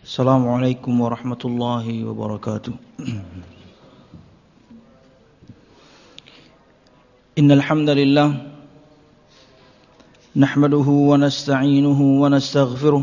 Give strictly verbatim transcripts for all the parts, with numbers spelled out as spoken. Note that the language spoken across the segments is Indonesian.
Assalamualaikum warahmatullahi wabarakatuh. Innal hamdalillah nahmaduhu wa nasta'inuhu wa nastaghfiruh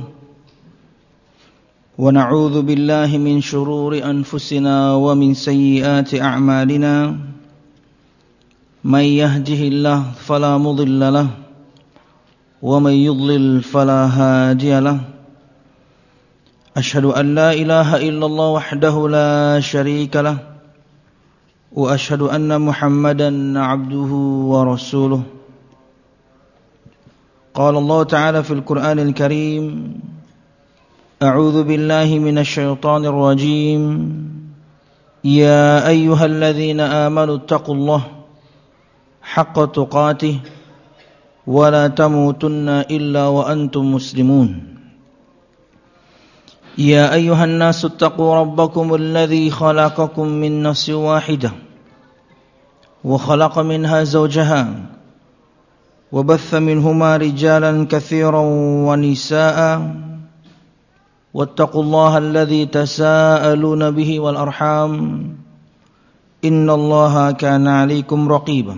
wa na'udzu billahi min shururi anfusina wa min sayyiati a'malina. May yahdihillahu fala mudilla lahu wa may yudlil fala hadiya lahu. Ashhadu an la ilaha illallah wahdahu la syarika lah wa ashhadu anna Muhammadan abduhu wa rasuluh. Qala Allah Ta'ala fil Qur'anil Karim, A'udzu billahi minasy syaithanir rajim. Ya ayyuhalladzina amanu taqullaha haqqa tuqatih wa la tamutunna illa wa antum muslimun. يا أيها الناس اتقوا ربكم الذي خلقكم من نفس واحدة وخلق منها زوجها وبث منهما رجالا كثيرا ونساء واتقوا الله الذي تساءلون به والأرحام إن الله كان عليكم رقيبا.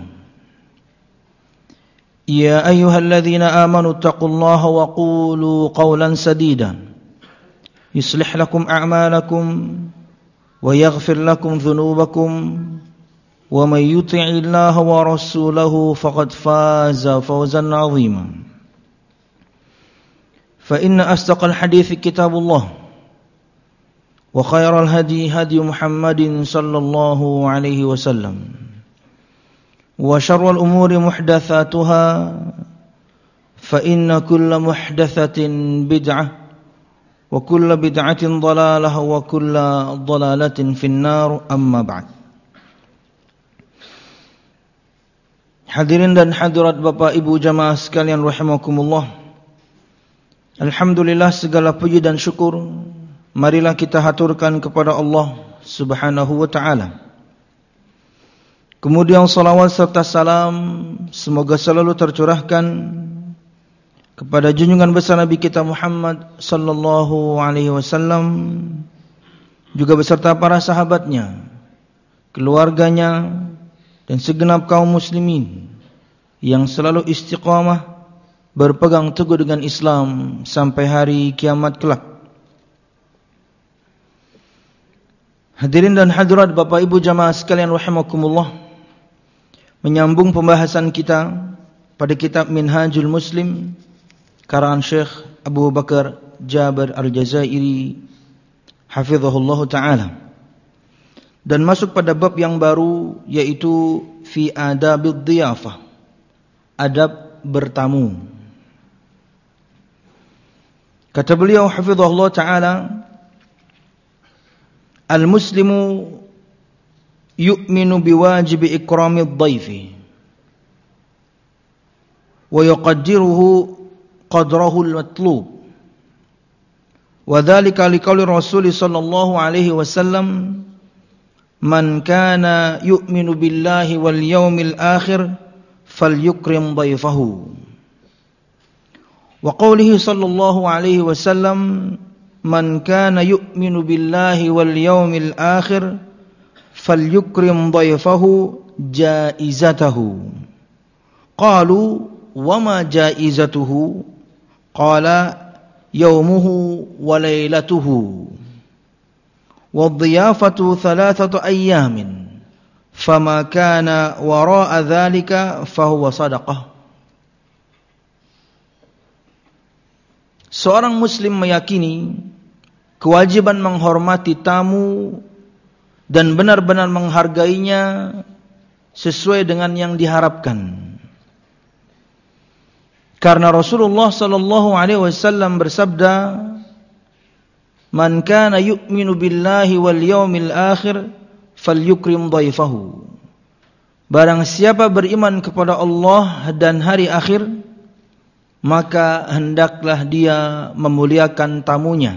يا أيها الذين آمنوا اتقوا الله وقولوا قولا سديدا يصلح لكم أعمالكم ويغفر لكم ذنوبكم ومن يطع الله ورسوله فقد فاز فوزا عظيما. فإن أصدق الحديث كتاب الله وخير الهدي هدي محمد صلى الله عليه وسلم وشر الأمور محدثاتها فإن كل محدثة بدعة wa kullu bid'atin dhalalah wa kullu dhalalatin finnar, amma ba'd. Hadirin dan hadirat Bapak Ibu jamaah sekalian rahimakumullah. Alhamdulillah, segala puji dan syukur marilah kita haturkan kepada Allah Subhanahu wa taala. Kemudian salawat serta salam semoga selalu tercurahkan kepada junjungan besar Nabi kita Muhammad sallallahu alaihi wasallam, juga beserta para sahabatnya, keluarganya, dan segenap kaum muslimin yang selalu istiqamah berpegang teguh dengan Islam sampai hari kiamat kelak. Hadirin dan hadirat Bapak Ibu jamaah sekalian rahimakumullah, menyambung pembahasan kita pada kitab Minhajul Muslim karangan Syekh Abu Bakar Jabir Al-Jazairi hafizahullah ta'ala, dan masuk pada bab yang baru, yaitu fi adabid dhiyafah, adab bertamu. Kata beliau hafizahullah ta'ala, al-muslimu yu'minu biwajibi ikramid dhaifi wa yuqaddiruhu qadrahu al-matlub, wa dhalika liqauli Rasul sallallahu alaihi wasallam, man kana yu'minu billahi wal yawmil akhir falyukrim dhaifahu, wa qawlihi sallallahu alaihi wasallam, man kana yu'minu billahi wal yawmil akhir falyukrim dhaifahu jaizatahu. Qalu wa ma jaizatuhu? Qala yawmuhu wa laylatuhu wa dhiyafatu thalathatu ayyamin fama kana wara'a dhalika fahuwa sadaqah. Seorang muslim meyakini kewajiban menghormati tamu dan benar-benar menghargainya sesuai dengan yang diharapkan. Karena Rasulullah sallallahu alaihi wasallam bersabda, man kana yu'minu billahi wal yawmil akhir falyukrim dhaifahu. Barang siapa beriman kepada Allah dan hari akhir, maka hendaklah dia memuliakan tamunya.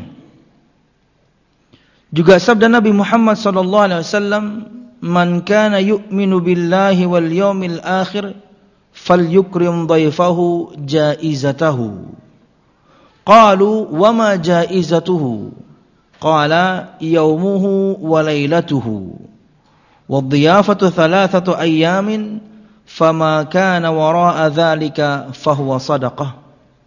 Juga sabda Nabi Muhammad sallallahu alaihi wasallam, man kana yu'minu billahi wal yawmil akhir falyukrim dhaifahu jaizatahu. Qalu wa ma jaizatuhu? Qala yaumuhu wa lailatuhu wa dhiyafatu thalathatu ayyamin fama kana wara'a dzalika fahuwa sadaqah.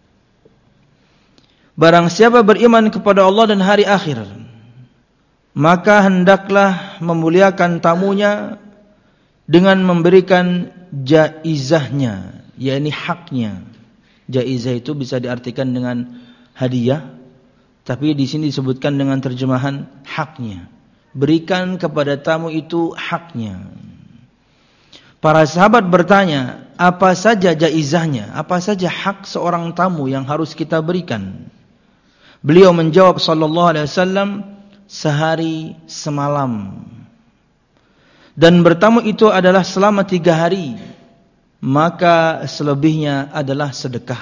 Barang siapa beriman kepada Allah dan hari akhir, maka hendaklah memuliakan tamunya dengan memberikan jaizahnya, yakni haknya. Jaizah itu bisa diartikan dengan hadiah, tapi di sini disebutkan dengan terjemahan haknya. Berikan kepada tamu itu haknya. Para sahabat bertanya, apa saja jaizahnya? Apa saja hak seorang tamu yang harus kita berikan? Beliau menjawab sallallahu alaihi wasallam, sehari semalam. Dan bertamu itu adalah selama tiga hari, maka selebihnya adalah sedekah.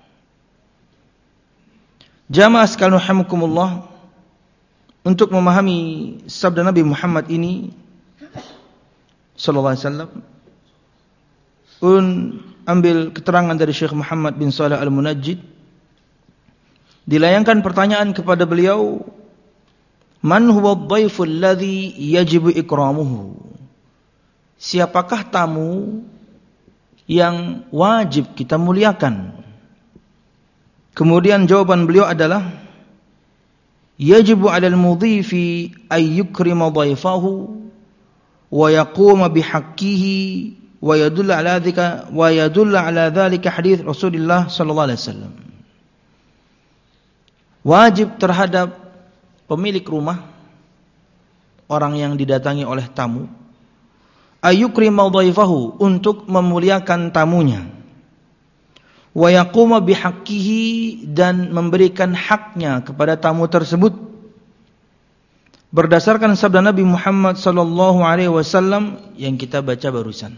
Jamaah sekalian rahimakumullah, untuk memahami sabda Nabi Muhammad ini sallallahu alaihi wasallam, un ambil keterangan dari Syekh Muhammad bin Shalih Al-Munajjid. Dilayangkan pertanyaan kepada beliau, man huwa ad-dhaifu alladhi yajibu ikramuhu? Siapakah tamu yang wajib kita muliakan? Kemudian jawaban beliau adalah, yajibu 'alal mudhifi ay yukrima dhaifahu wa yaquma bihaqqihi wa yadulla 'ala dzalika wa yadulla 'ala dzalika hadits Rasulullah sallallahu alaihi wasallam. Wajib terhadap pemilik rumah, orang yang didatangi oleh tamu, ayukrima dhaifahu, untuk memuliakan tamunya, wa yaquma bihaqqihi, dan memberikan haknya kepada tamu tersebut berdasarkan sabda Nabi Muhammad sallallahu alaihi wasallam yang kita baca barusan.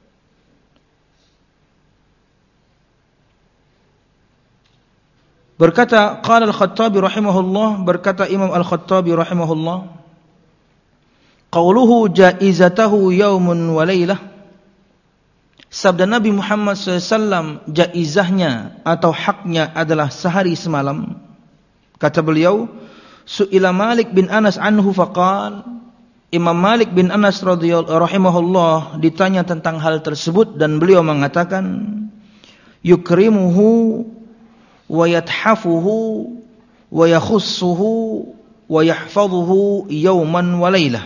Berkata qala Al-Khattabi rahimahullah, berkata Imam Al-Khattabi rahimahullah, qauluhu jaizatahu yaumun wa lailah, sabda Nabi Muhammad sallallahu alaihi wasallam jaizahnya atau haknya adalah sehari semalam. Kata beliau, su'ila Malik bin Anas anhu faqal, Imam Malik bin Anas radhiyallahu rahimahullah ditanya tentang hal tersebut dan beliau mengatakan, yukrimuhu wa yathafuhu wa yakhussuhu wa yahfazuhu yawman wa lailah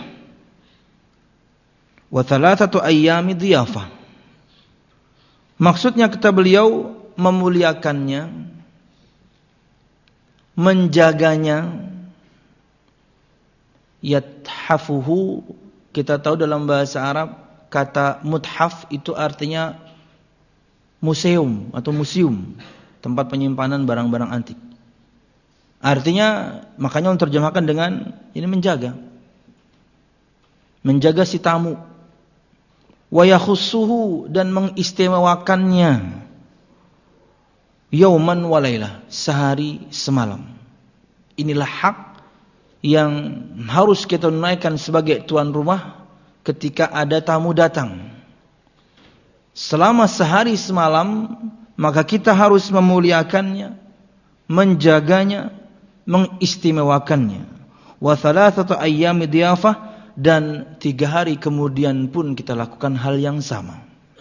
wa thalathatu ayyami dhiyafah. Maksudnya kata beliau, memuliakannya, menjaganya. Yathafuhu, kita tahu dalam bahasa Arab kata muthaf itu artinya museum atau museum, tempat penyimpanan barang-barang antik. Artinya, makanya menerjemahkan dengan ini menjaga. Menjaga si tamu. Wa yakhussuhu, dan mengistimewakannya. Yauman wa lailah, sehari semalam. Inilah hak yang harus kita tunaikan sebagai tuan rumah ketika ada tamu datang. Selama sehari semalam, maka kita harus memuliakannya, menjaganya, mengistimewakannya. Wa thalathatu ayyami dhiyafah, dan tiga hari kemudian pun kita lakukan hal yang sama.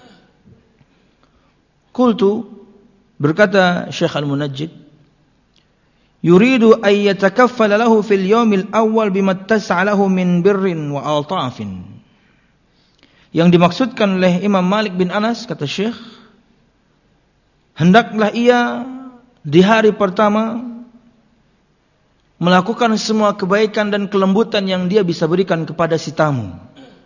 Qultu, berkata Syekh Al-Munajjid, yuridu ay yatakaffala lahu fil yawmil awwal bima tas'alahu min birrin wa altafin. Yang dimaksudkan oleh Imam Malik bin Anas, kata Syekh, hendaklah ia di hari pertama melakukan semua kebaikan dan kelembutan yang dia bisa berikan kepada si tamu.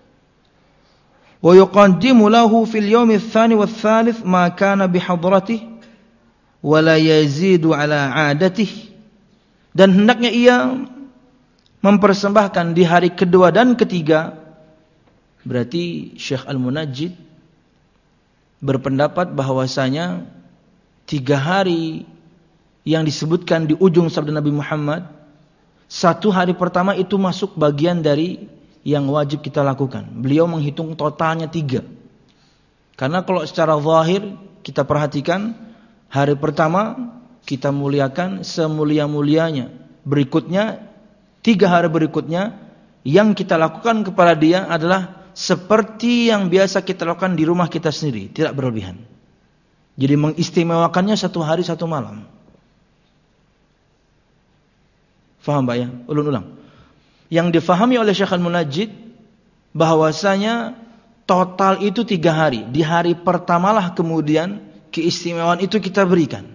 Wa yuqaddimu lahu fil yawmi tsani wath tsalits ma kana bihadratihi wa la yazidu ala 'adatihi. Dan hendaknya ia mempersembahkan di hari kedua dan ketiga. Berarti Syekh Al-Munajjid berpendapat bahwasanya tiga hari yang disebutkan di ujung sabda Nabi Muhammad, satu hari pertama itu masuk bagian dari yang wajib kita lakukan. Beliau menghitung totalnya tiga. Karena kalau secara zahir kita perhatikan, hari pertama kita muliakan semulia-mulianya. Berikutnya tiga hari berikutnya yang kita lakukan kepada dia adalah seperti yang biasa kita lakukan di rumah kita sendiri, tidak berlebihan. Jadi mengistimewakannya satu hari satu malam. Faham Pak ya? Ulun-ulang. Yang difahami oleh Syekh Al-Munajjid bahwasanya total itu tiga hari. Di hari pertamalah kemudian keistimewaan itu kita berikan.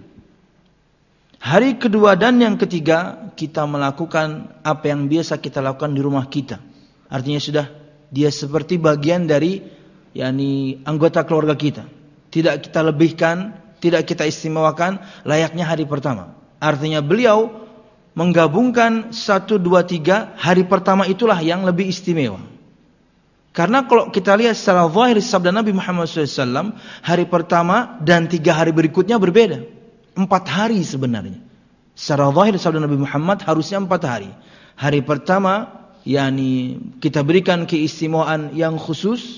Hari kedua dan yang ketiga kita melakukan apa yang biasa kita lakukan di rumah kita. Artinya sudah dia seperti bagian dari yakni anggota keluarga kita. Tidak kita lebihkan, tidak kita istimewakan layaknya hari pertama. Artinya beliau menggabungkan satu, dua, tiga, hari pertama itulah yang lebih istimewa. Karena kalau kita lihat secara zahir sabda Nabi Muhammad shallallahu alaihi wasallam, hari pertama dan tiga hari berikutnya berbeda. Empat hari sebenarnya. Secara zahir sabda Nabi Muhammad harusnya empat hari. Hari pertama, yakni kita berikan keistimewaan yang khusus.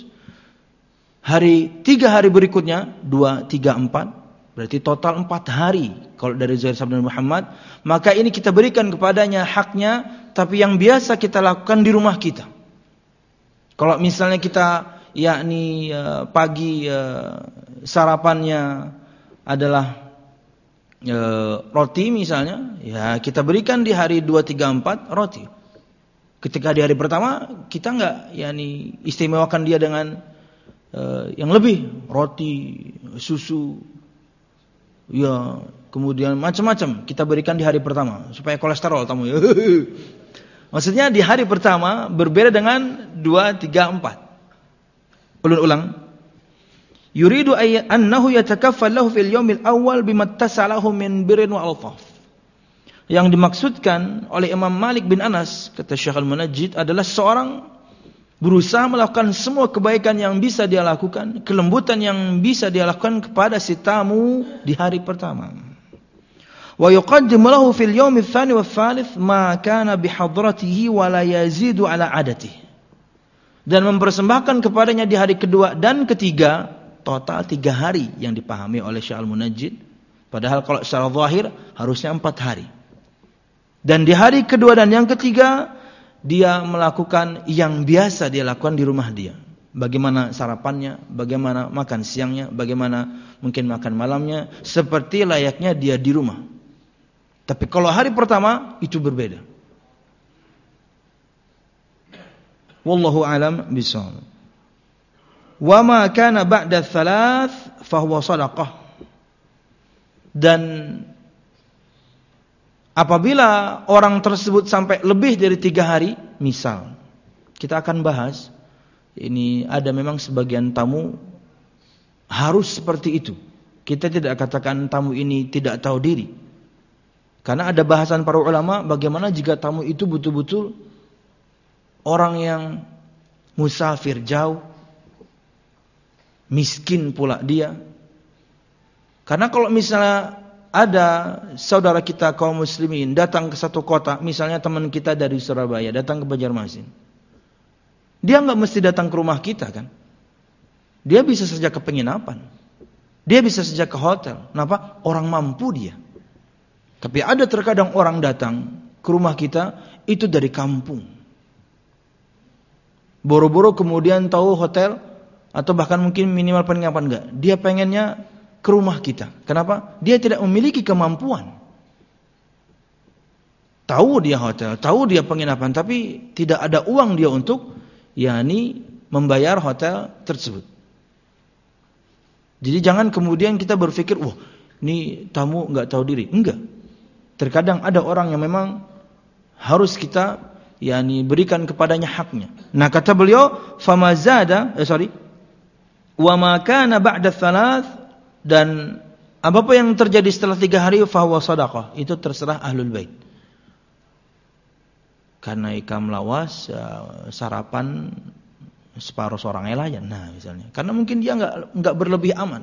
Hari tiga hari berikutnya, dua, tiga, empat. Berarti total empat hari. Kalau dari zahir sabda Nabi Muhammad, maka ini kita berikan kepadanya haknya, tapi yang biasa kita lakukan di rumah kita. Kalau misalnya kita yakni uh, pagi uh, sarapannya adalah uh, roti misalnya, ya kita berikan di hari dua, tiga, empat roti. Ketika di hari pertama kita enggak yakni istimewakan dia dengan uh, yang lebih, roti, susu, ya, kemudian macam-macam kita berikan di hari pertama supaya kolesterol tamu ya. Maksudnya di hari pertama berbeda dengan dua, tiga, empat. Ulun-ulang. Yuridu ay annahu yatakaffal lahu fil yaumil awwal bimattasalahu min birrin wa alfaf. Yang dimaksudkan oleh Imam Malik bin Anas, kata Syekh Al-Munajjid, adalah seorang berusaha melakukan semua kebaikan yang bisa dia lakukan, kelembutan yang bisa dia lakukan kepada si tamu di hari pertama. Wa yuqaddimu lahu fil yawmi tsani wa tsalits ma kana bihadratihi wa la yazidu ala adatihi. Dan mempersembahkan kepadanya di hari kedua dan ketiga, total tiga hari yang dipahami oleh Syekh Al-Munajjid. Padahal kalau secara zahir harusnya empat hari. Dan di hari kedua dan yang ketiga dia melakukan yang biasa dia lakukan di rumah dia. Bagaimana sarapannya, bagaimana makan siangnya, bagaimana mungkin makan malamnya, seperti layaknya dia di rumah. Tapi kalau hari pertama itu berbeda. Wallahu alam bishawab. Wa ma kana ba'da tsalath fa huwa shadaqah. Dan apabila orang tersebut sampai lebih dari tiga hari, misal kita akan bahas, ini ada memang sebagian tamu harus seperti itu. Kita tidak katakan tamu ini tidak tahu diri. Karena ada bahasan para ulama bagaimana jika tamu itu betul-betul orang yang musafir jauh, miskin pula dia. Karena kalau misalnya ada saudara kita kaum muslimin datang ke satu kota, misalnya teman kita dari Surabaya datang ke Banjarmasin, dia nggak mesti datang ke rumah kita kan? Dia bisa saja ke penginapan, dia bisa saja ke hotel. Kenapa? Orang mampu dia. Tapi ada terkadang orang datang ke rumah kita itu dari kampung, boro-boro kemudian tahu hotel atau bahkan mungkin minimal penginapan enggak, dia pengennya ke rumah kita. Kenapa? Dia tidak memiliki kemampuan. Tahu dia hotel, tahu dia penginapan, tapi tidak ada uang dia untuk yakni membayar hotel tersebut. Jadi jangan kemudian kita berpikir, wah ini tamu enggak tahu diri. Enggak. Terkadang ada orang yang memang harus kita yakni berikan kepadanya haknya. Nah kata beliau, famazada, eh sorry, wa ma kana ba'da tsalath, dan apa yang terjadi setelah tiga hari fahuwa shadaqah, itu terserah ahlul bait. Karena ikam lawas sarapan separuh seorang elayan, nah misalnya. Karena mungkin dia enggak enggak berlebih aman.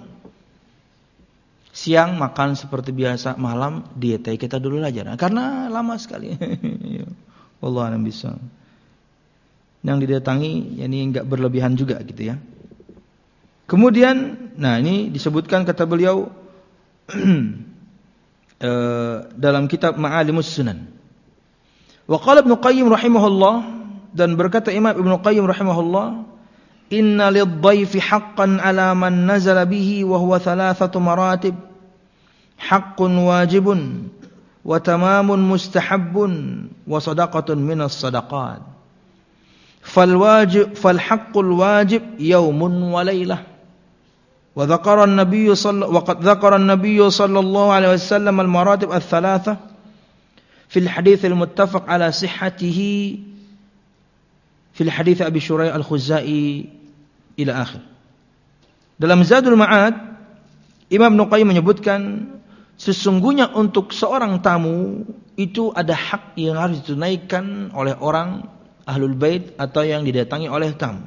Siang makan seperti biasa, malam dietai kita dulu aja. Nah, karena lama sekali. Wallahu a'lam bishawab. Yang didatangi yani enggak berlebihan juga gitu ya. Kemudian, nah ini disebutkan kata beliau dalam kitab Ma'alimus Sunan. Wa qala Ibnu Qayyim rahimahullah, dan berkata Imam Ibnu Qayyim rahimahullah, inna lidh-dhayfi haqqan 'ala man nazala bihi wa huwa thalathatu maratib, haqqun wajibun wa tamamun mustahabbun wa sadaqatun minas sadaqat. Fal wajib fal haqqul wajib yaumun wa lailah. Wa dzakara an-nabiy sallallahu wa qad dzakara an-nabiy sallallahu alaihi wasallam al-maratib ats-tsalatsa fil hadits al-muttafaq ala sihhatihi fil hadits Abi Syurai al-Khuzai ila akhir. Dalam Zadul Ma'ad, Imam Ibnu Qayyim menyebutkan sesungguhnya untuk seorang tamu itu ada hak yang harus ditunaikan oleh orang ahlul bait atau yang didatangi oleh tamu.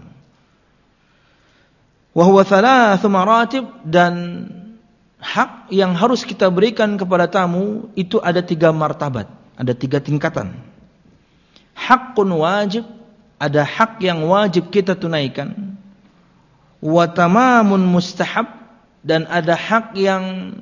Wa huwa thalathu maratib, dan hak yang harus kita berikan kepada tamu itu ada tiga martabat, ada tiga tingkatan. Haqqun wajib, ada hak yang wajib kita tunaikan. Wa tamamun mustahab, dan ada hak yang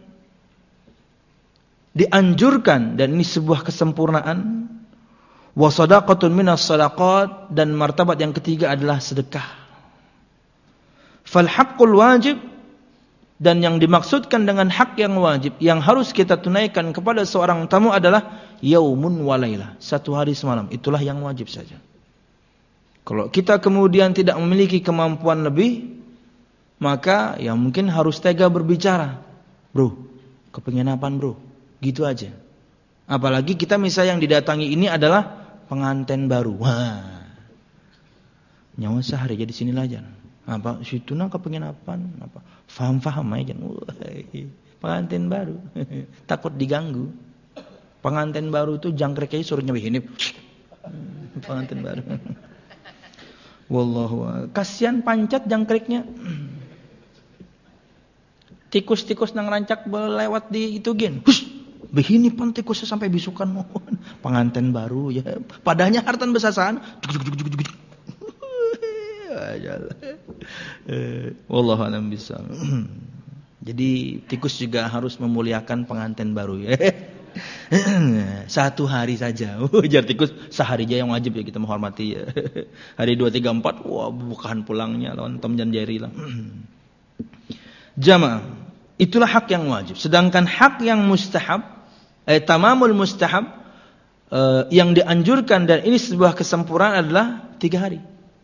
dianjurkan, dan ini sebuah kesempurnaan. Wa sadaqatun minas sadaqat, dan martabat yang ketiga adalah sedekah. Fal haqqul wajib, dan yang dimaksudkan dengan hak yang wajib yang harus kita tunaikan kepada seorang tamu adalah yaumun wa lailah, satu hari semalam, itulah yang wajib saja. Kalau kita kemudian tidak memiliki kemampuan lebih, maka ya mungkin harus tega berbicara. Bro, kepengen apaan bro? Gitu aja. Apalagi kita misalnya yang didatangi ini adalah pengantin baru. Wah, nyawa sehari jadi sini aja. Apa situ nak kepengen apaan? Apa? Faham-faham aja. Pengantin baru. Takut diganggu. Pengantin baru itu jangkrik aja suruh nyebih ini. Pengantin baru. Wallahu, kasihan pancat jangkriknya. Tikus-tikus nang rancak lewat di itu gen. Hush, begini pan tikusnya sampai bisukan mohon. Pengantin baru ya. Padahnya hartan besasan. Wallahu a'lam bishawab. Jadi tikus juga harus memuliakan pengantin baru ya. Satu hari saja. Ujar tikus, sehari aja yang wajib ya kita menghormati ya. Hari dua, tiga, empat, wah bukan pulangnya lawan Tom dan Jerry lah. Jamaah, itulah hak yang wajib. Sedangkan hak yang mustahab, eh, tamamul mustahab, eh, yang dianjurkan dan ini sebuah kesempurnaan adalah tiga hari.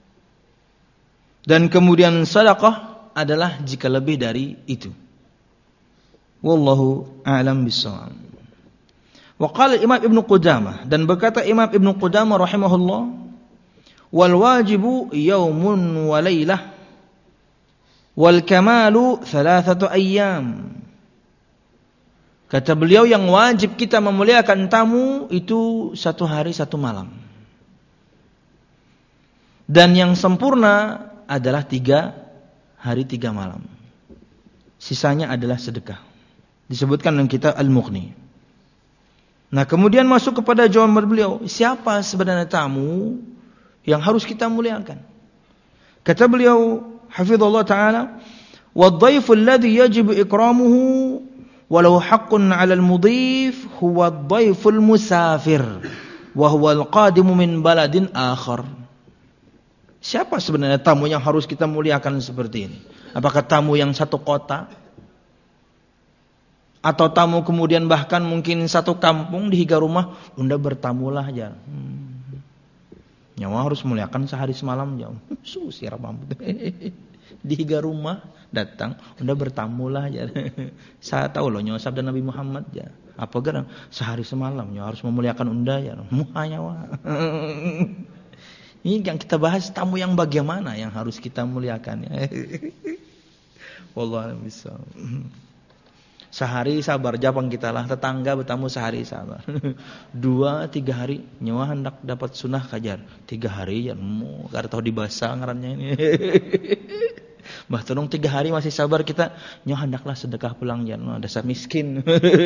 Dan kemudian sedekah adalah jika lebih dari itu. Wallahu a'lam bishawab. Wa qala Imam Ibnu Qudamah, dan berkata Imam Ibnu Qudamah rahimahullah, wal wajibu yaumun wa lailah wal kamalu thalathatu ayyam. Kata beliau, yang wajib kita memuliakan tamu itu satu hari satu malam. Dan yang sempurna adalah tiga hari tiga malam. Sisanya adalah sedekah. Disebutkan dalam kitab Al-Mughni. Nah, kemudian masuk kepada jawaban beliau, siapa sebenarnya tamu yang harus kita muliakan? Kata beliau, hafizallahu taala, "Wadh-dhaifu alladhi yajibu ikramuhu walau haqqun 'ala al-mudhif huwa ad-dhaiful musafir wa huwa al-qadimu min baladin akhar." Siapa sebenarnya tamu yang harus kita muliakan seperti ini? Apakah tamu yang satu kota? Atau tamu kemudian bahkan mungkin satu kampung di higa rumah, unda bertamulah aja. Hmm. Nyawa harus muliakan sehari semalam jam. Susir rambut. Di higa rumah datang, unda bertamulah aja. Saya tahu loh nyawa sabda Nabi Muhammad ya. Apa gerang sehari semalam nyawa harus memuliakan unda ya. Muha nyawa. Ini yang kita bahas, tamu yang bagaimana yang harus kita muliakan ya. Wallahu a'lam bishawab. Sehari sabar japang kita lah, tetangga bertamu sehari sabar. Dua tiga hari nyawa hendak dapat sunah kajar. Tiga hari ya mu kada tahu dibasa ngarannya ini. Bah tolong tiga hari masih sabar kita, nyawa hendaklah sedekah pulang ya, dasar miskin.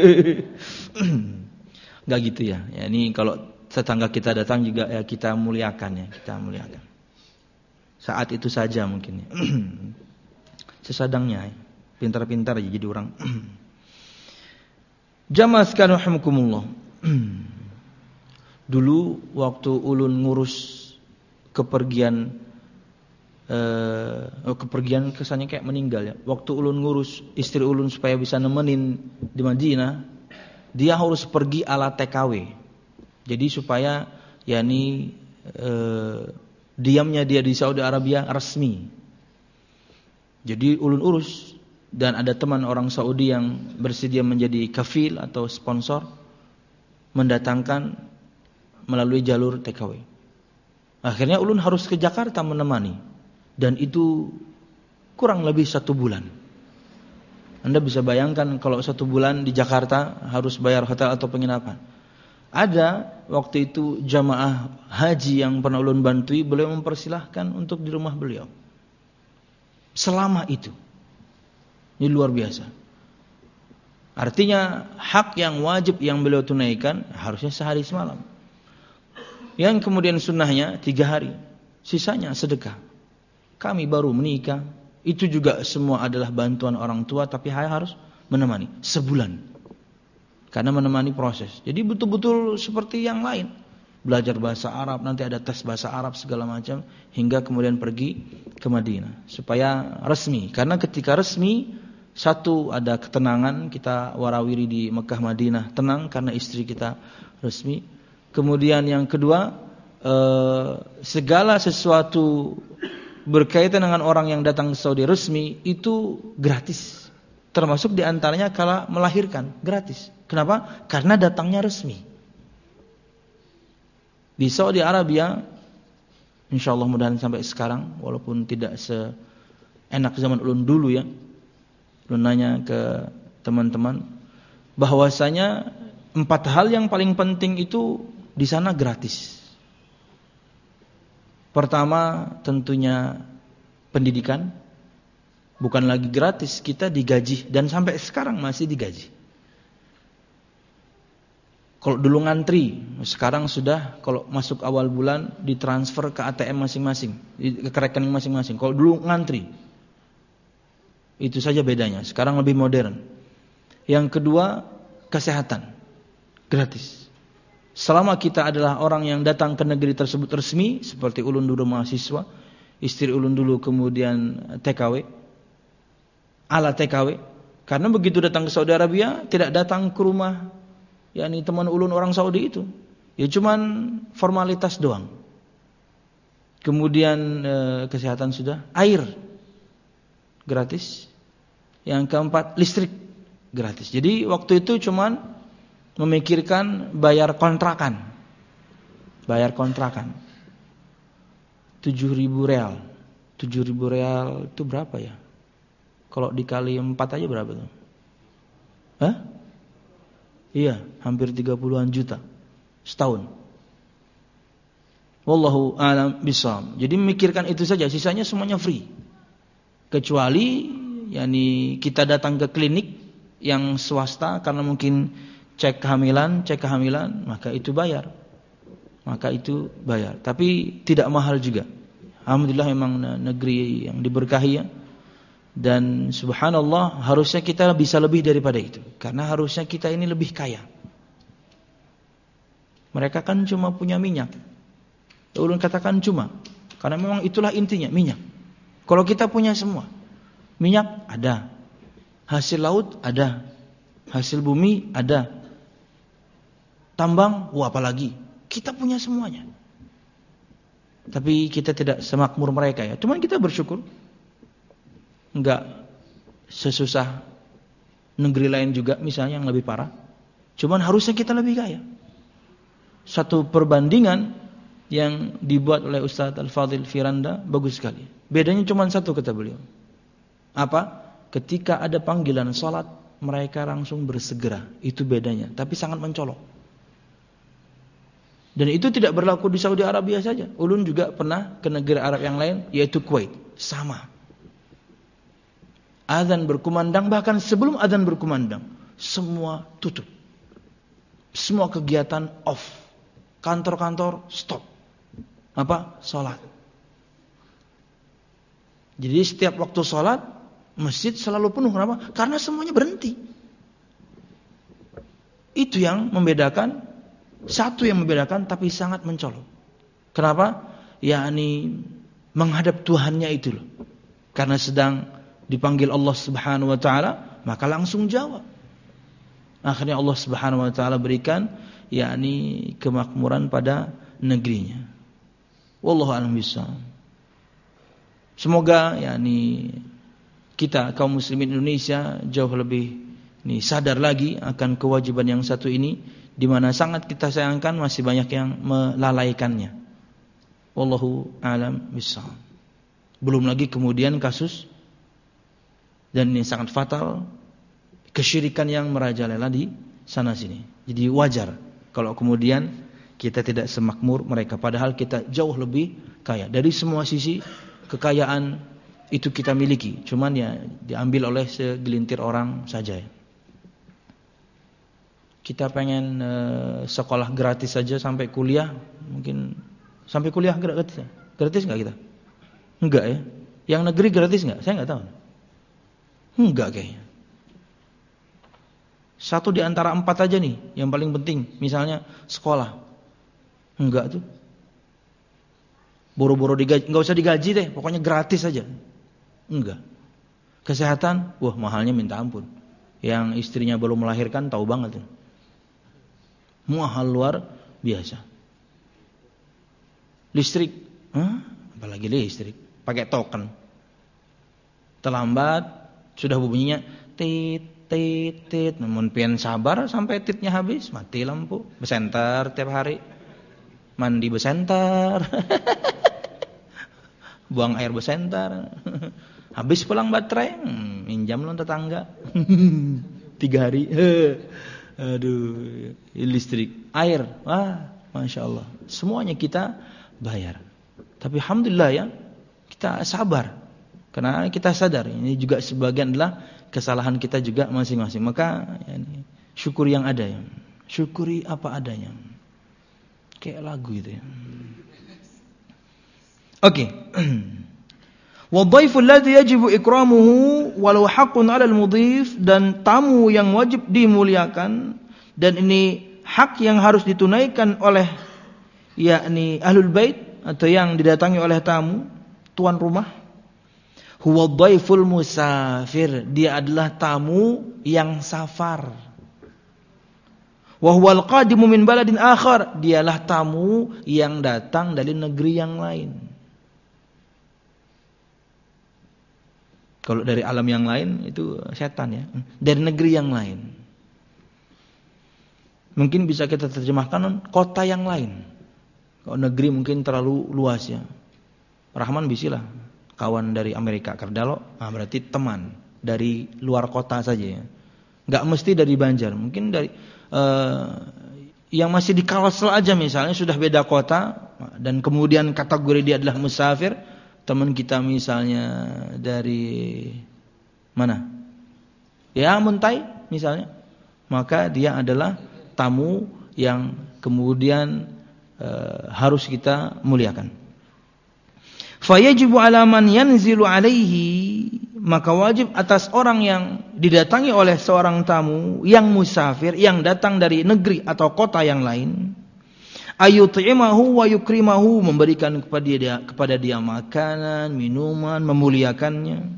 Enggak gitu ya. Ya ini kalau tetangga kita datang juga ya kita muliakan ya, kita muliakan. Saat itu saja mungkin ya. Sesadangnya ya. Pintar-pintar aja jadi orang. Jamaah sekalian rahimakumullah. Dulu waktu ulun ngurus kepergian eh, kepergian kesannya kayak meninggal ya. Waktu ulun ngurus istri ulun supaya bisa nemenin di Madinah, dia harus pergi ala T K W. Jadi supaya yakni eh, diamnya dia di Saudi Arabia resmi. Jadi ulun urus dan ada teman orang Saudi yang bersedia menjadi kafil atau sponsor mendatangkan melalui jalur T K W. Akhirnya ulun harus ke Jakarta menemani dan itu kurang lebih satu bulan. Anda bisa bayangkan kalau satu bulan di Jakarta harus bayar hotel atau penginapan. Ada waktu itu jamaah haji yang pernah ulun bantui, beliau mempersilahkan untuk di rumah beliau. Selama itu. Ini luar biasa. Artinya hak yang wajib yang beliau tunaikan harusnya sehari semalam. Yang kemudian sunnahnya tiga hari. Sisanya sedekah. Kami baru menikah. Itu juga semua adalah bantuan orang tua, tapi saya harus menemani sebulan. Karena menemani proses. Jadi betul-betul seperti yang lain. Belajar bahasa Arab, nanti ada tes bahasa Arab segala macam, hingga kemudian pergi ke Madinah supaya resmi. Karena ketika resmi, satu ada ketenangan, kita warawiri di Mekah Madinah tenang karena istri kita resmi. Kemudian yang kedua, eh, segala sesuatu berkaitan dengan orang yang datang ke Saudi resmi itu gratis. Termasuk diantaranya kala melahirkan gratis. Kenapa? Karena datangnya resmi. Di Saudi Arabia, insyaallah mudahan sampai sekarang, walaupun tidak seenak zaman ulun dulu ya, ulun nanya ke teman-teman, bahwasanya empat hal yang paling penting itu di sana gratis. Pertama tentunya pendidikan, bukan lagi gratis, kita digaji dan sampai sekarang masih digaji. Kalau dulu ngantri, sekarang sudah kalau masuk awal bulan ditransfer ke A T M masing-masing, ke rekening masing-masing. Kalau dulu ngantri, itu saja bedanya. Sekarang lebih modern. Yang kedua, kesehatan, gratis. Selama kita adalah orang yang datang ke negeri tersebut resmi, seperti ulun dulu mahasiswa, istri ulun dulu kemudian T K W, ala T K W. Karena begitu datang ke Saudi Arabia, tidak datang ke rumah yakni teman ulun orang Saudi itu, ya cuman formalitas doang. Kemudian e, kesehatan sudah, air gratis. Yang keempat, listrik gratis. Jadi waktu itu cuman memikirkan bayar kontrakan, bayar kontrakan tujuh ribu real. tujuh ribu real itu berapa ya? Kalau dikali empat aja berapa tuh? Hah? Iya, hampir tiga puluhan juta setahun. Wallahu a'lam bishawab. Jadi memikirkan itu saja, sisanya semuanya free. Kecuali yakni kita datang ke klinik yang swasta karena mungkin cek kehamilan, cek kehamilan, maka itu bayar. Maka itu bayar. Tapi tidak mahal juga. Alhamdulillah memang negeri yang diberkahi ya. Dan subhanallah harusnya kita bisa lebih daripada itu. Karena harusnya kita ini lebih kaya. Mereka kan cuma punya minyak. Ulun katakan cuma. Karena memang itulah intinya, minyak. Kalau kita punya semua. Minyak ada. Hasil laut ada. Hasil bumi ada. Tambang, wah apalagi. Kita punya semuanya. Tapi kita tidak semakmur mereka ya. Cuman kita bersyukur. Enggak sesusah negeri lain juga misalnya yang lebih parah. Cuman harusnya kita lebih kaya. Satu perbandingan yang dibuat oleh Ustaz Al-Fadhil Firanda bagus sekali. Bedanya cuma satu kata beliau. Apa? Ketika ada panggilan salat, mereka langsung bersegera. Itu bedanya, tapi sangat mencolok. Dan itu tidak berlaku di Saudi Arabia saja. Ulun juga pernah ke negara Arab yang lain, yaitu Kuwait. Sama. Azan berkumandang, bahkan sebelum azan berkumandang, semua tutup. Semua kegiatan off. Kantor-kantor stop. Apa? Salat. Jadi setiap waktu salat, masjid selalu penuh. Kenapa? Karena semuanya berhenti. Itu yang membedakan Satu yang membedakan tapi sangat mencolok. Kenapa? Yakni menghadap Tuhannya itu loh. Karena sedang dipanggil Allah Subhanahu wa taala, maka langsung jawab. Akhirnya Allah Subhanahu wa taala berikan yakni kemakmuran pada negerinya. Wallahu a'lam bishawab. Semoga yakni kita kaum muslimin Indonesia jauh lebih nih sadar lagi akan kewajiban yang satu ini, di mana sangat kita sayangkan masih banyak yang melalaikannya. Wallahu a'lam bishawab. Belum lagi kemudian kasus, dan ini sangat fatal, kesyirikan yang merajalela di sana sini. Jadi wajar kalau kemudian kita tidak semakmur mereka, padahal kita jauh lebih kaya. Dari semua sisi kekayaan itu kita miliki, cuman ya diambil oleh segelintir orang saja. Kita pengen uh, sekolah gratis saja sampai kuliah, mungkin sampai kuliah gratis, gratis nggak kita? Enggak ya. Yang negeri gratis nggak? Saya nggak tahu. Enggak kayaknya. Satu di antara empat aja nih, yang paling penting, misalnya sekolah. Enggak tuh. Boro-boro digaji, nggak usah digaji deh, pokoknya gratis aja. Enggak. Kesehatan, wah mahalnya minta ampun. Yang istrinya belum melahirkan tahu banget tuh. Mahal luar biasa. Listrik, huh? Apalagi listrik, pakai token. Terlambat, sudah bunyinya tit tit tit, namun pian sabar sampai titnya habis, mati lampu. Besenter tiap hari, mandi besenter, buang air besenter. Habis pulang baterai, hmm, minjam loh tetangga. Tiga hari. Aduh, listrik, air, wah, masya Allah, semuanya kita bayar. Tapi alhamdulillah ya, kita sabar, karena kita sadar ini juga sebagian adalah kesalahan kita juga masing-masing. Maka ya, syukuri yang ada ya, syukuri apa adanya, kayak lagu itu ya. Oke. Okay. Wadhaiful ladzi yajibu ikramuhu walau haqqun 'alal mudhif, dan tamu yang wajib dimuliakan, dan ini hak yang harus ditunaikan oleh yakni ahlul bait atau yang didatangi oleh tamu, tuan rumah. Huwa dhaiful musafir, dia adalah tamu yang safar. Wa huwal qadimu min baladin akhar, dialah tamu yang datang dari negeri yang lain. Kalau dari alam yang lain itu setan ya, dari negeri yang lain. Mungkin bisa kita terjemahkan kota yang lain. Kalau negeri mungkin terlalu luas ya. Rahman bisilah kawan dari Amerika Kardalo, nah berarti teman dari luar kota saja ya. Enggak mesti dari Banjar, mungkin dari uh, yang masih di Kalsel aja misalnya sudah beda kota, dan kemudian kategori dia adalah musafir. Teman kita misalnya dari mana? Ya Muntai misalnya, maka dia adalah tamu yang kemudian e, harus kita muliakan. Fayajibu 'ala man yanzilu 'alaihi, maka wajib atas orang yang didatangi oleh seorang tamu yang musafir, yang datang dari negeri atau kota yang lain, ayut'imahu wa yukrimahu, memberikan kepada dia kepada dia makanan, minuman, memuliakannya.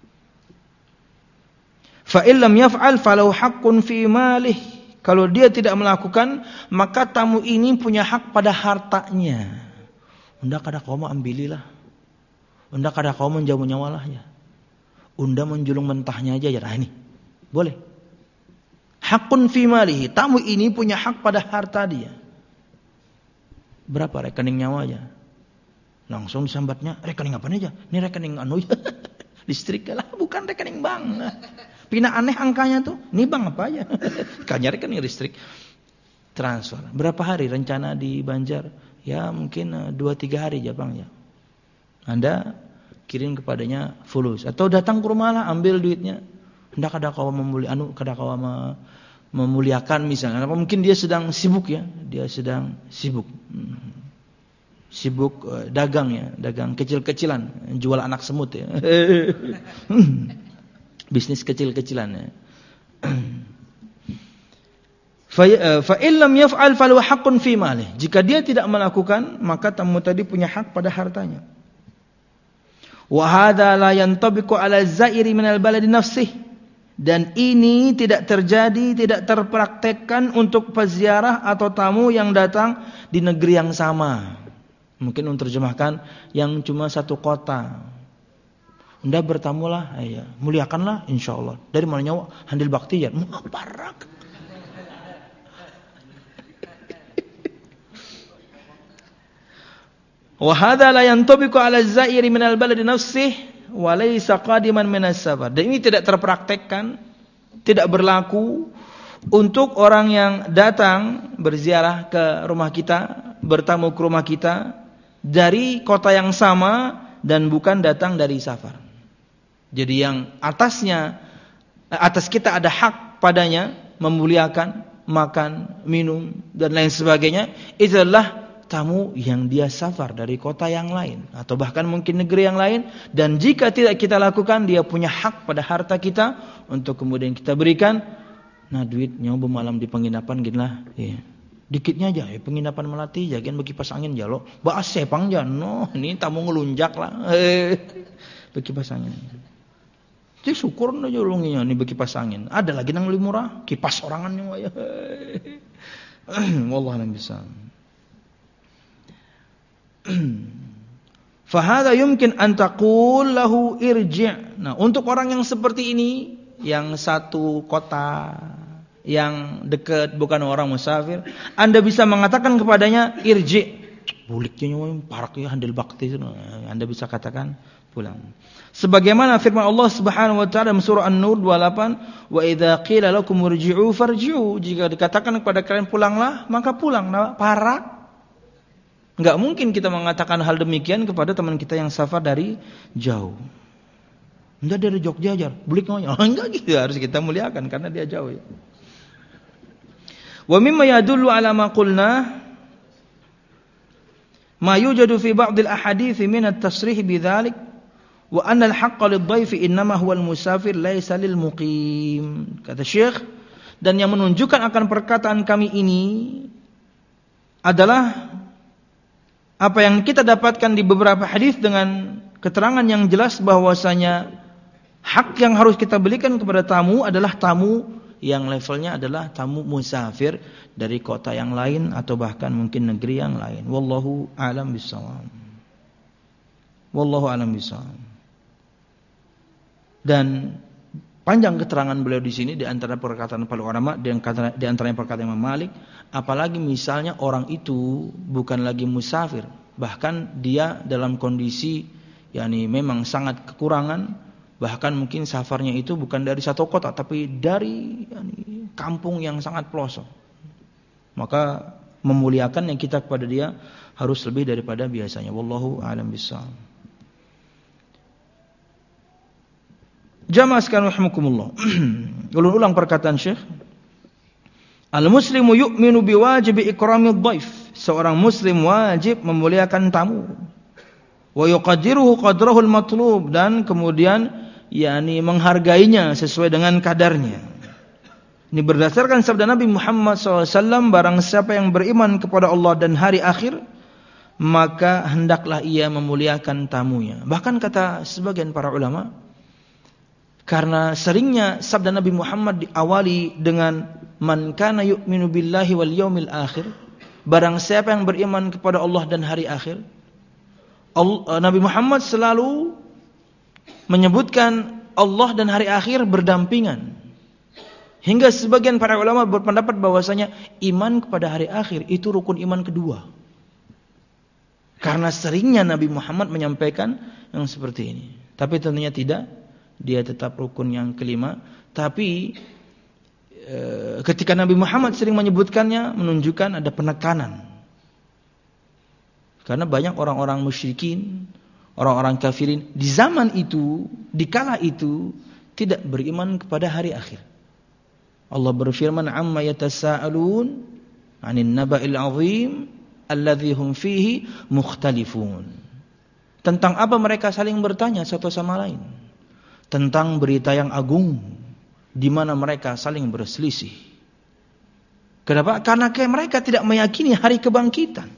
Fa illam yaf'al falau haqqun fi malih, kalau dia tidak melakukan, maka tamu ini punya hak pada hartanya. Unda kada kau ambililah, unda kada kau menjamu nyawalahnya, unda menjulung mentahnya aja ya. Nah ini boleh. Haqqun fi malihi, tamu ini punya hak pada harta dia. Berapa rekening nyawanya? Langsung disambatnya, rekening apa aja? Ini rekening anu listrik lah, bukan rekening bank. Pina aneh angkanya tuh. Ini bank apa aja? Kayaknya rekening listrik. Transfer. Berapa hari rencana di Banjar? Ya mungkin dua tiga hari aja bang ya. Anda kirim kepadanya fulus, atau datang ke rumah lah ambil duitnya. Hendak ada kawan memuli anu, kada kawan memuliakan misalnya, apa mungkin dia sedang sibuk ya, dia sedang sibuk, hmm. sibuk uh, dagang ya, dagang kecil-kecilan, jual anak semut ya, bisnis kecil-kecilan ya. fa illam yaf'al falahu haqqun fi malih. Jika dia tidak melakukan, maka tamu tadi punya hak pada hartanya. Wa hadza la yantabiqu 'ala az-za'iri min al-baladi nafsihi. Dan ini tidak terjadi, tidak terpraktekkan untuk peziarah atau tamu yang datang di negeri yang sama. Mungkin menerjemahkan yang cuma satu kota. Anda bertamulah, ya, muliakanlah insyaallah. Dari mana nyawa? Handil bakti ya. Mubarak. Wa hadza la yantabiqu 'ala az-za'iri min al-baladi nafsihi wa laysa qadiman min as-safar. Dan ini tidak terpraktekkan, tidak berlaku untuk orang yang datang berziarah ke rumah kita, bertamu ke rumah kita dari kota yang sama dan bukan datang dari safar. Jadi yang atasnya, atas kita ada hak padanya memuliakan, makan, minum dan lain sebagainya. Itu adalah tamu yang dia safar dari kota yang lain atau bahkan mungkin negeri yang lain, dan jika tidak kita lakukan, dia punya hak pada harta kita untuk kemudian kita berikan. Nah, duit nyoba malam di penginapan gitulah, ya. Dikitnya aja, ya, penginapan Melati jagian bagi pas angin jalo. Ba sepang jan, no, ini tamu ngelunjak lah. Eh, bagi pas angin. Jadi syukur aja ulunginya nih bagi pas angin. Ada lagi nang lebih murah, kipas orangan yang waya. Wallah alam bisa. Fahada yumkin an taqul lahu irji'. Nah, untuk orang yang seperti ini, yang satu kota, yang dekat, bukan orang musafir, Anda bisa mengatakan kepadanya irji'. Buliknya nyawa paraknya handil bakti. Anda bisa katakan pulang. Sebagaimana firman Allah Subhanahu wa taala dalam surah An-Nur dua puluh delapan, "Wa idza qila lakum irji'u farji'u." Jika dikatakan kepada kalian pulanglah, maka pulang. Nah, parak. Enggak mungkin kita mengatakan hal demikian kepada teman kita yang safar dari jauh. Enggak dari Jogja aja, bulik ngoyo. Enggak gitu, harus kita muliakan karena dia jauh ya. Wa mimma yadullu ala ma qulna ma yujadu fi ba'd al-ahadits min at-tasrih bidzalik wa anna al-haqqa lid-dhayf innama huwa al-musafir laysa lil-muqim. Kata Syekh, dan yang menunjukkan akan perkataan kami ini adalah apa yang kita dapatkan di beberapa hadis dengan keterangan yang jelas bahwasanya hak yang harus kita berikan kepada tamu adalah tamu yang levelnya adalah tamu musafir dari kota yang lain atau bahkan mungkin negeri yang lain. Wallahu a'lam bishawab. Wallahu a'lam bishawab. Dan panjang keterangan beliau di sini di antara perkataan para ulama, di antara di antaranya perkataan Imam Malik, apalagi misalnya orang itu bukan lagi musafir, bahkan dia dalam kondisi yakni memang sangat kekurangan, bahkan mungkin safarnya itu bukan dari satu kota tapi dari yakni kampung yang sangat pelosok. Maka memuliakan yang kita kepada dia harus lebih daripada biasanya. Wallahu a'lam bishawab. Jamaah sekalian rahimakumullah. Ulang-ulang perkataan Syekh. Al-muslimu yu'minu biwajibi ikramid dhaif. Seorang muslim wajib memuliakan tamu. Wa yuqaddiruhu qadrahul matlub, dan kemudian yakni menghargainya sesuai dengan kadarnya. Ini berdasarkan sabda Nabi Muhammad shallallahu alaihi wasallam, barang siapa yang beriman kepada Allah dan hari akhir, maka hendaklah ia memuliakan tamunya. Bahkan kata sebagian para ulama, karena seringnya sabda Nabi Muhammad diawali dengan man kana yu'minu billahi wal yaumil akhir, barang siapa yang beriman kepada Allah dan hari akhir, Allah, Nabi Muhammad selalu menyebutkan Allah dan hari akhir berdampingan. Hingga sebagian para ulama berpendapat bahwasanya iman kepada hari akhir itu rukun iman kedua. Karena seringnya Nabi Muhammad menyampaikan yang seperti ini. Tapi tentunya tidak, dia tetap rukun yang kelima. Tapi e, ketika Nabi Muhammad sering menyebutkannya, menunjukkan ada penekanan. Karena banyak orang-orang musyrikin, orang-orang kafirin di zaman itu, di kala itu tidak beriman kepada hari akhir. Allah berfirman, "Amma yatasaalun 'anil naba'il 'azim alladzi hum fihi mukhtalifun." Tentang apa mereka saling bertanya satu sama lain? Tentang berita yang agung di mana mereka saling berselisih. Kenapa? Karena kayak mereka tidak meyakini hari kebangkitan.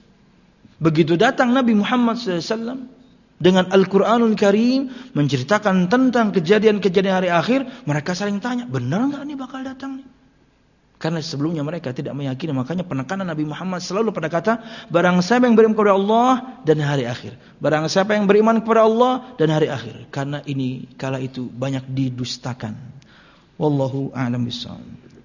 Begitu datang Nabi Muhammad shallallahu alaihi wasallam dengan Al-Quranul Karim menceritakan tentang kejadian-kejadian hari akhir, mereka saling tanya, benar nggak ini bakal datang nih? Karena sebelumnya mereka tidak meyakini. Makanya penekanan Nabi Muhammad selalu pada kata, barang siapa yang beriman kepada Allah dan hari akhir, barang siapa yang beriman kepada Allah dan hari akhir. Karena ini kala itu banyak didustakan. Wallahu a'lam bishawab.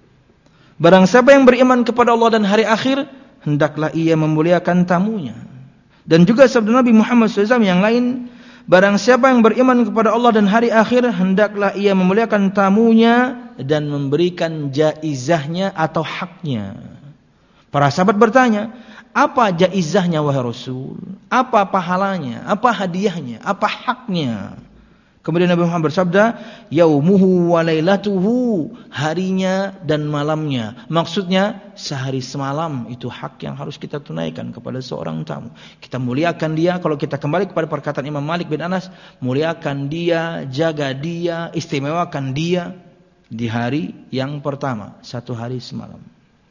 Barang siapa yang beriman kepada Allah dan hari akhir, hendaklah ia memuliakan tamunya. Dan juga sabda Nabi Muhammad shallallahu alaihi wasallam yang lain, barang siapa yang beriman kepada Allah dan hari akhir, hendaklah ia memuliakan tamunya dan memberikan jaizahnya atau haknya. Para sahabat bertanya, apa jaizahnya wahai Rasul? Apa pahalanya? Apa hadiahnya? Apa haknya? Kemudian Nabi Muhammad bersabda, yaumuhu wa lailatuhu, harinya dan malamnya. Maksudnya sehari semalam itu hak yang harus kita tunaikan kepada seorang tamu. Kita muliakan dia. Kalau kita kembali kepada perkataan Imam Malik bin Anas, muliakan dia, jaga dia, istimewakan dia di hari yang pertama, satu hari semalam.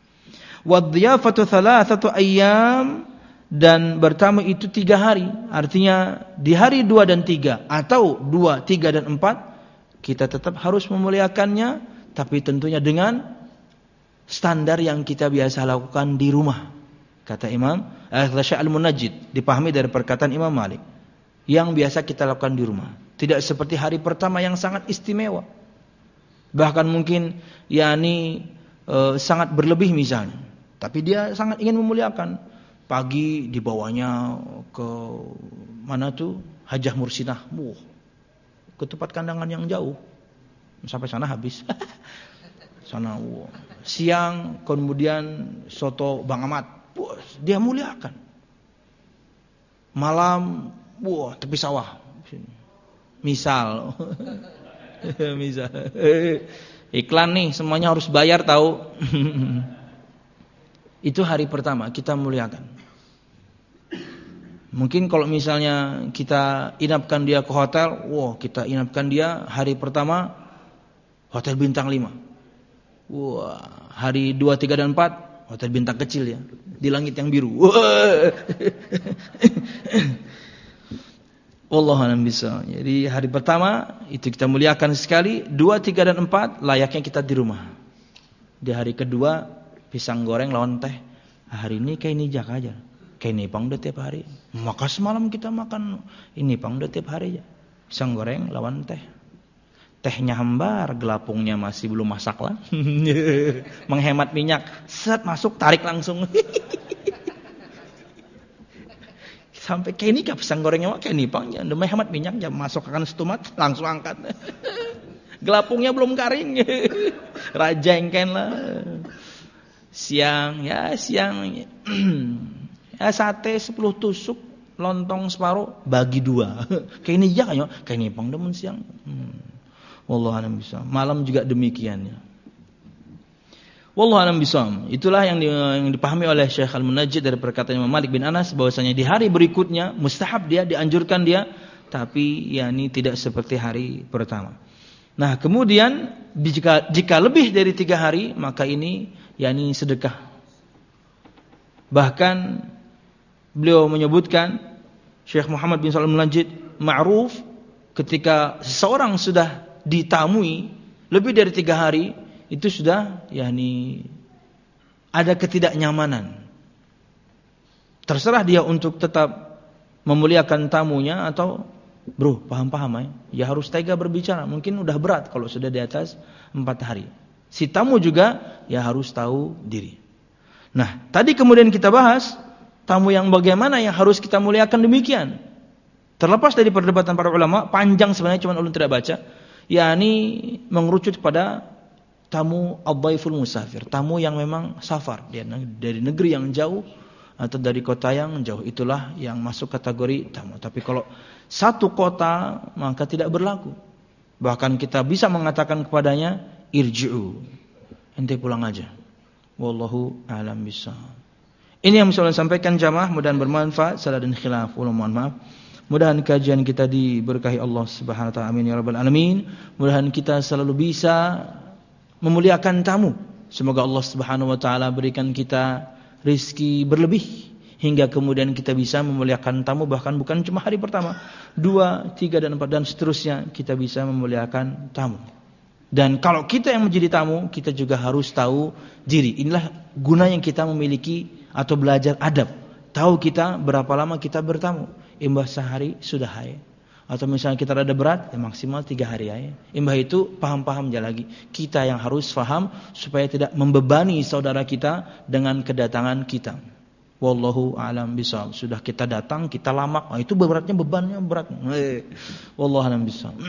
Wadhiyafatu thalathatu ayyam, dan bertamu itu tiga hari. Artinya di hari dua dan tiga, atau dua, tiga dan empat, kita tetap harus memuliakannya, tapi tentunya dengan standar yang kita biasa lakukan di rumah. Kata Imam Al-Munajjid, dipahami dari perkataan Imam Malik, yang biasa kita lakukan di rumah. Tidak seperti hari pertama yang sangat istimewa, bahkan mungkin yakni e, sangat berlebih misalnya, tapi dia sangat ingin memuliakan. Pagi dibawanya ke mana tuh, Hajah Mursinah, Wuh, ke tempat kandangan yang jauh, sampai sana habis. Sana, wuh. Siang kemudian soto Bang Ahmad, wuh, dia muliakan. Malam, wuh, tepi sawah, misal. Misal. Iklan nih, semuanya harus bayar tahu. Itu hari pertama kita muliakan. Mungkin kalau misalnya kita inapkan dia ke hotel, wah, kita inapkan dia hari pertama hotel bintang lima. Wah, hari dua, tiga dan empat hotel bintang kecil ya, di langit yang biru. Wallahu a'lam bishawab. Jadi hari pertama itu kita muliakan sekali, dua, tiga dan empat layaknya kita di rumah. Di hari kedua pisang goreng lawan teh. Hari ini kayak ini jak aja. Kayak ini pang udah tiap hari. Maka semalam kita makan ini pang udah tiap hari aja. Pisang goreng lawan teh. Tehnya hambar, gelapungnya masih belum masak lah. Menghemat minyak. Set masuk, tarik langsung. Sampai kayak ini kah pisang gorengnya kayak ini pang. Udah menghemat minyak, jam masuk akan stumat langsung angkat. Gelapungnya belum kering. Rajengken lah. Siang, ya siang, ya sate sepuluh tusuk, lontong separuh, bagi dua. Kayak ini ya kayaknya, kayak ini pang demen siang. Hmm. Wallahu a'lam bishawab. Malam juga demikian ya. Wallahu a'lam bishawab. Itulah yang, di, yang dipahami oleh Syekh Al-Munajjid dari perkataan Imam Malik bin Anas, bahwasanya di hari berikutnya mustahab dia, dianjurkan dia, tapi ya ini tidak seperti hari pertama. Nah kemudian jika jika lebih dari tiga hari, maka ini yakni sedekah. Bahkan beliau menyebutkan, Syekh Muhammad bin Shalih Al-Munajjid, ma'ruf ketika seseorang sudah ditamui lebih dari tiga hari, itu sudah yakni ada ketidaknyamanan. Terserah dia untuk tetap memuliakan tamunya atau bro, paham-paham ya, ya harus tega berbicara. Mungkin udah berat kalau sudah di atas empat hari. Si tamu juga ya harus tahu diri. Nah, tadi kemudian kita bahas tamu yang bagaimana yang harus kita muliakan demikian. Terlepas dari perdebatan para ulama, panjang sebenarnya, cuma ulun tidak baca. yakni mengerucut pada tamu ad-dhaiful musafir, tamu yang memang safar dari negeri yang jauh atau dari kota yang jauh, itulah yang masuk kategori tamu. Tapi kalau satu kota maka tidak berlaku. Bahkan kita bisa mengatakan kepadanya irji'u, ente pulang aja. Wallahu a'lam bishawab. Ini yang bisa saya sampaikan jamaah, mudah-mudahan bermanfaat. Salah dan khilaf, mohon maaf. Mudah-mudahan kajian kita diberkahi Allah Subhanahu wa taala. Amin ya rabbal alamin. Mudah-mudahan kita selalu bisa memuliakan tamu Semoga Allah Subhanahu wa taala berikan kita rizki berlebih hingga kemudian kita bisa memuliakan tamu, bahkan bukan cuma hari pertama, dua, tiga dan empat dan seterusnya kita bisa memuliakan tamu. Dan kalau kita yang menjadi tamu, kita juga harus tahu diri. Inilah gunanya kita memiliki atau belajar adab. Tahu kita berapa lama kita bertamu. Imbah sehari sudah hai. Atau misalnya kita rada berat, ya maksimal tiga hari aja. Imbah itu paham-paham aja lagi. Kita yang harus paham supaya tidak membebani saudara kita dengan kedatangan kita. Wallahu a'lam bishawab. Sudah kita datang, kita lamak, nah, itu beratnya bebannya berat. Eh, wallahu a'lam bishawab.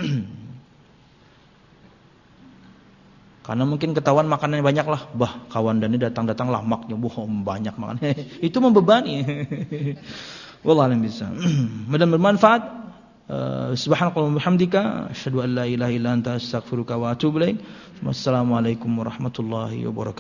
Karena mungkin ketahuan makanannya banyak lah. Bah, kawan Dani datang-datang lamaknya, bohong banyak makanannya. Itu membebani. Wallahu a'lam bishawab. Mudah-mudahan bermanfaat. Uh, Subhanakallahumma bihamdika asyhadu an la ilaha illa anta astaghfiruka wa atubu ilaik. Wassalamualaikum warahmatullahi wabarakatuh.